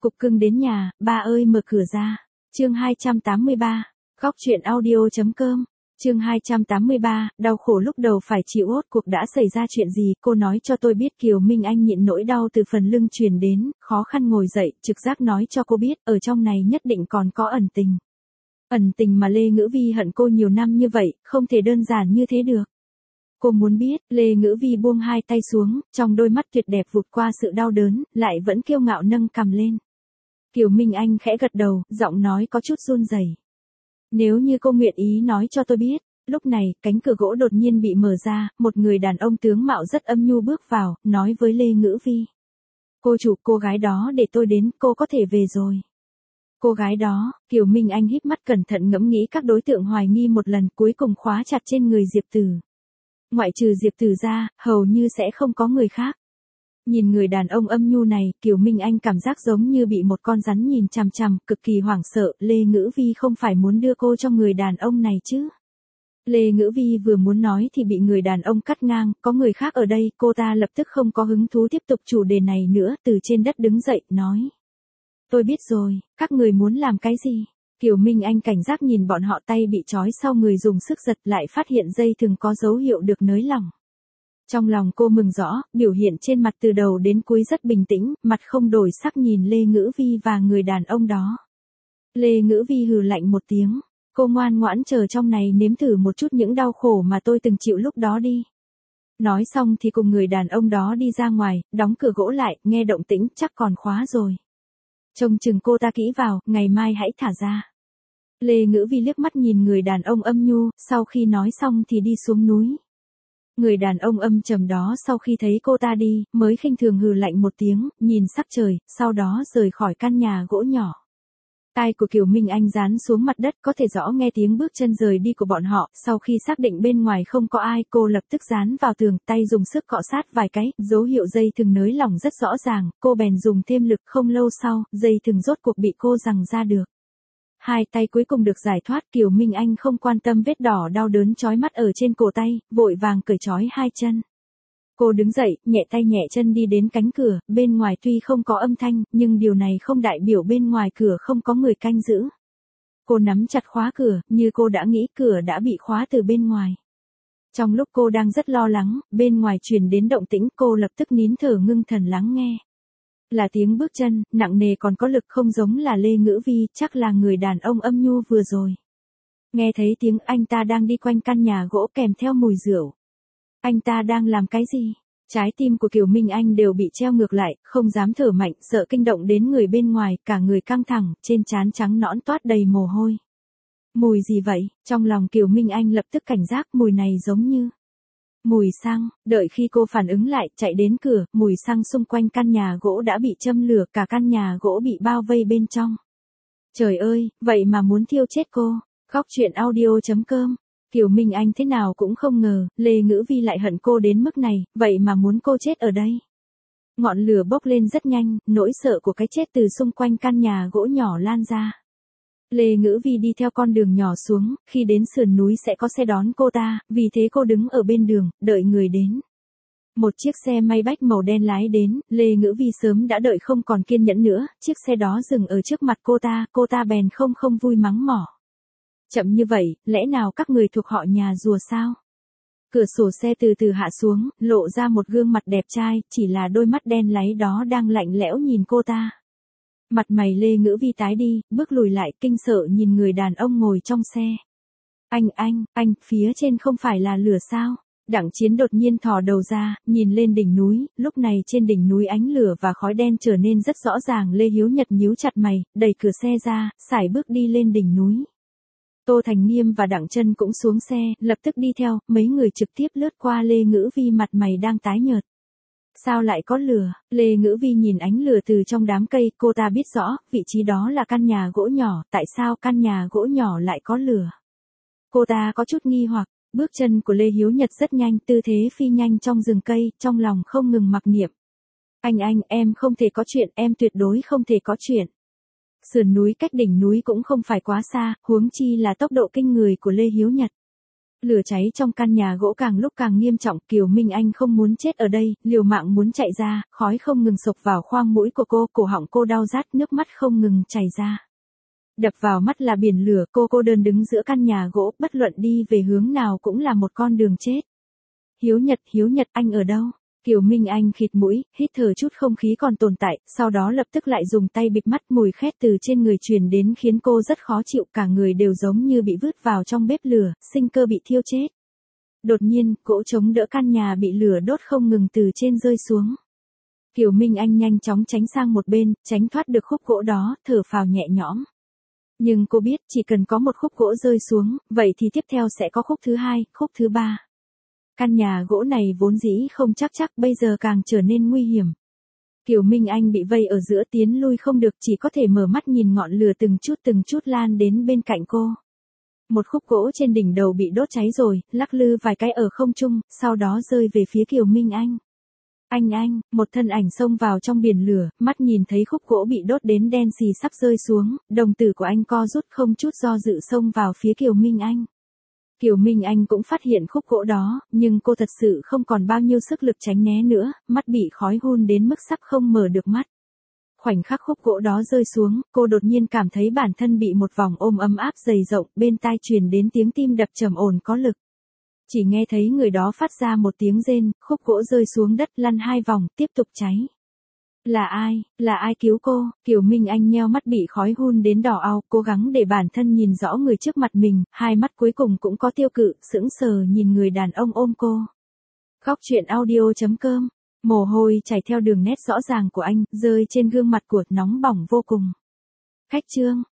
Cục cưng đến nhà, ba ơi mở cửa ra. Chương 283. Góc truyện audio.com. Chương 283, đau khổ lúc đầu phải chịu ốt cuộc đã xảy ra chuyện gì, cô nói cho tôi biết. Kiều Minh Anh nhịn nỗi đau từ phần lưng truyền đến, khó khăn ngồi dậy, trực giác nói cho cô biết, ở trong này nhất định còn có ẩn tình. Ẩn tình mà Lê Ngữ Vi hận cô nhiều năm như vậy, không thể đơn giản như thế được. Cô muốn biết. Lê Ngữ Vi buông hai tay xuống, trong đôi mắt tuyệt đẹp vụt qua sự đau đớn, lại vẫn kiêu ngạo nâng cằm lên. Kiều Minh Anh khẽ gật đầu, giọng nói có chút run rẩy. Nếu như cô nguyện ý nói cho tôi biết. Lúc này, cánh cửa gỗ đột nhiên bị mở ra, một người đàn ông tướng mạo rất âm nhu bước vào, nói với Lê Ngữ Vi. Cô chủ, cô gái đó để tôi đến, cô có thể về rồi. Cô gái đó, Kiều Minh Anh híp mắt cẩn thận ngẫm nghĩ các đối tượng hoài nghi một lần, cuối cùng khóa chặt trên người Diệp Tử. Ngoại trừ Diệp Tử ra, hầu như sẽ không có người khác. Nhìn người đàn ông âm nhu này, Kiều Minh Anh cảm giác giống như bị một con rắn nhìn chằm chằm, cực kỳ hoảng sợ. Lê Ngữ Vi không phải muốn đưa cô cho người đàn ông này chứ? Lê Ngữ Vi vừa muốn nói thì bị người đàn ông cắt ngang, có người khác ở đây, cô ta lập tức không có hứng thú tiếp tục chủ đề này nữa, từ trên đất đứng dậy, nói. Tôi biết rồi, các người muốn làm cái gì? Kiều Minh Anh cảnh giác nhìn bọn họ, tay bị trói sau người dùng sức giật lại phát hiện dây thừng có dấu hiệu được nới lỏng. Trong lòng cô mừng rõ, biểu hiện trên mặt từ đầu đến cuối rất bình tĩnh, mặt không đổi sắc nhìn Lê Ngữ Vi và người đàn ông đó. Lê Ngữ Vi hừ lạnh một tiếng, cô ngoan ngoãn chờ trong này nếm thử một chút những đau khổ mà tôi từng chịu lúc đó đi. Nói xong thì cùng người đàn ông đó đi ra ngoài, đóng cửa gỗ lại, nghe động tĩnh chắc còn khóa rồi. Trông chừng cô ta kỹ vào, ngày mai hãy thả ra. Lê Ngữ Vi liếc mắt nhìn người đàn ông âm nhu, sau khi nói xong thì đi xuống núi. Người đàn ông âm trầm đó sau khi thấy cô ta đi, mới khinh thường hừ lạnh một tiếng, nhìn sắc trời, sau đó rời khỏi căn nhà gỗ nhỏ. Tai của Kiều Minh Anh dán xuống mặt đất, có thể rõ nghe tiếng bước chân rời đi của bọn họ. Sau khi xác định bên ngoài không có ai, cô lập tức dán vào tường, tay dùng sức cọ sát vài cái, dấu hiệu dây thừng nới lỏng rất rõ ràng, cô bèn dùng thêm lực. Không lâu sau, dây thừng rốt cuộc bị cô giằng ra được. Hai tay cuối cùng được giải thoát. Kiều Minh Anh không quan tâm vết đỏ đau đớn chói mắt ở trên cổ tay, vội vàng cởi trói hai chân. Cô đứng dậy, nhẹ tay nhẹ chân đi đến cánh cửa, bên ngoài tuy không có âm thanh, nhưng điều này không đại biểu bên ngoài cửa không có người canh giữ. Cô nắm chặt khóa cửa, như cô đã nghĩ cửa đã bị khóa từ bên ngoài. Trong lúc cô đang rất lo lắng, bên ngoài truyền đến động tĩnh, cô lập tức nín thở ngưng thần lắng nghe. Là tiếng bước chân, nặng nề còn có lực, không giống là Lê Ngữ Vi, chắc là người đàn ông âm nhu vừa rồi. Nghe thấy tiếng anh ta đang đi quanh căn nhà gỗ kèm theo mùi rượu. Anh ta đang làm cái gì? Trái tim của Kiều Minh Anh đều bị treo ngược lại, không dám thở mạnh, sợ kinh động đến người bên ngoài, cả người căng thẳng, trên trán trắng nõn toát đầy mồ hôi. Mùi gì vậy? Trong lòng Kiều Minh Anh lập tức cảnh giác, mùi này giống như mùi xăng. Đợi khi cô phản ứng lại, chạy đến cửa, mùi xăng xung quanh căn nhà gỗ đã bị châm lửa, cả căn nhà gỗ bị bao vây bên trong. Trời ơi, vậy mà muốn thiêu chết cô. Góc truyện audio.com. Kiều Minh Anh thế nào cũng không ngờ, Lê Ngữ Vi lại hận cô đến mức này, vậy mà muốn cô chết ở đây. Ngọn lửa bốc lên rất nhanh, nỗi sợ của cái chết từ xung quanh căn nhà gỗ nhỏ lan ra. Lê Ngữ Vi đi theo con đường nhỏ xuống, khi đến sườn núi sẽ có xe đón cô ta, vì thế cô đứng ở bên đường, đợi người đến. Một chiếc xe Maybach màu đen lái đến, Lê Ngữ Vi sớm đã đợi không còn kiên nhẫn nữa, chiếc xe đó dừng ở trước mặt cô ta bèn không vui mắng mỏ. Chậm như vậy, lẽ nào các người thuộc họ nhà rùa sao? Cửa sổ xe từ từ hạ xuống, lộ ra một gương mặt đẹp trai, chỉ là đôi mắt đen láy đó đang lạnh lẽo nhìn cô ta. Mặt mày Lê Ngữ Vi tái đi, bước lùi lại, kinh sợ nhìn người đàn ông ngồi trong xe. Anh, phía trên không phải là lửa sao? Đặng Chiến đột nhiên thò đầu ra, nhìn lên đỉnh núi, lúc này trên đỉnh núi ánh lửa và khói đen trở nên rất rõ ràng. Lê Hiếu Nhật nhíu chặt mày, đẩy cửa xe ra, sải bước đi lên đỉnh núi. Tô Thành Nghiêm và Đặng Chân cũng xuống xe, lập tức đi theo, mấy người trực tiếp lướt qua Lê Ngữ Vi, mặt mày đang tái nhợt. Sao lại có lửa? Lê Ngữ Vi nhìn ánh lửa từ trong đám cây, cô ta biết rõ, vị trí đó là căn nhà gỗ nhỏ, tại sao căn nhà gỗ nhỏ lại có lửa? Cô ta có chút nghi hoặc, bước chân của Lê Hiếu Nhật rất nhanh, tư thế phi nhanh trong rừng cây, trong lòng không ngừng mặc niệm. Anh, em không thể có chuyện, em tuyệt đối không thể có chuyện. Sườn núi cách đỉnh núi cũng không phải quá xa, huống chi là tốc độ kinh người của Lê Hiếu Nhật. Lửa cháy trong căn nhà gỗ càng lúc càng nghiêm trọng, Kiều Minh Anh không muốn chết ở đây, liều mạng muốn chạy ra, khói không ngừng sộc vào khoang mũi của cô, cổ họng cô đau rát, nước mắt không ngừng chảy ra. Đập vào mắt là biển lửa, cô đơn đứng giữa căn nhà gỗ, bất luận đi về hướng nào cũng là một con đường chết. Hiếu Nhật, anh ở đâu? Kiều Minh Anh khịt mũi, hít thở chút không khí còn tồn tại, sau đó lập tức lại dùng tay bịt mắt, mùi khét từ trên người truyền đến khiến cô rất khó chịu, cả người đều giống như bị vứt vào trong bếp lửa, sinh cơ bị thiêu chết. Đột nhiên, cỗ chống đỡ căn nhà bị lửa đốt không ngừng từ trên rơi xuống. Kiều Minh Anh nhanh chóng tránh sang một bên, tránh thoát được khúc gỗ đó, thở phào nhẹ nhõm. Nhưng cô biết chỉ cần có một khúc gỗ rơi xuống, vậy thì tiếp theo sẽ có khúc thứ hai, khúc thứ ba. Căn nhà gỗ này vốn dĩ không chắc bây giờ càng trở nên nguy hiểm. Kiều Minh Anh bị vây ở giữa, tiến lui không được, chỉ có thể mở mắt nhìn ngọn lửa từng chút lan đến bên cạnh cô. Một khúc gỗ trên đỉnh đầu bị đốt cháy rồi, lắc lư vài cái ở không trung, sau đó rơi về phía Kiều Minh Anh. Anh, một thân ảnh xông vào trong biển lửa, mắt nhìn thấy khúc gỗ bị đốt đến đen xì sắp rơi xuống, đồng tử của anh co rút không chút do dự xông vào phía Kiều Minh Anh. Kiều Minh Anh cũng phát hiện khúc gỗ đó, nhưng cô thật sự không còn bao nhiêu sức lực tránh né nữa, mắt bị khói hun đến mức sắp không mở được mắt. Khoảnh khắc khúc gỗ đó rơi xuống, cô đột nhiên cảm thấy bản thân bị một vòng ôm ấm áp dày rộng, bên tai truyền đến tiếng tim đập trầm ổn có lực. Chỉ nghe thấy người đó phát ra một tiếng rên, khúc gỗ rơi xuống đất lăn 2 vòng, tiếp tục cháy. Là ai cứu cô? Kiều Minh Anh nheo mắt bị khói hun đến đỏ ao, cố gắng để bản thân nhìn rõ người trước mặt mình, hai mắt cuối cùng cũng có tiêu cự, sững sờ nhìn người đàn ông ôm cô. Góc truyện audio.com, mồ hôi chảy theo đường nét rõ ràng của anh, rơi trên gương mặt của nóng bỏng vô cùng. Khách chương.